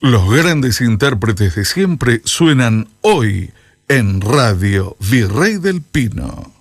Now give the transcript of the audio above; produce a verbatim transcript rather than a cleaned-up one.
Los grandes intérpretes de siempre suenan hoy en Radio Virrey del Pino.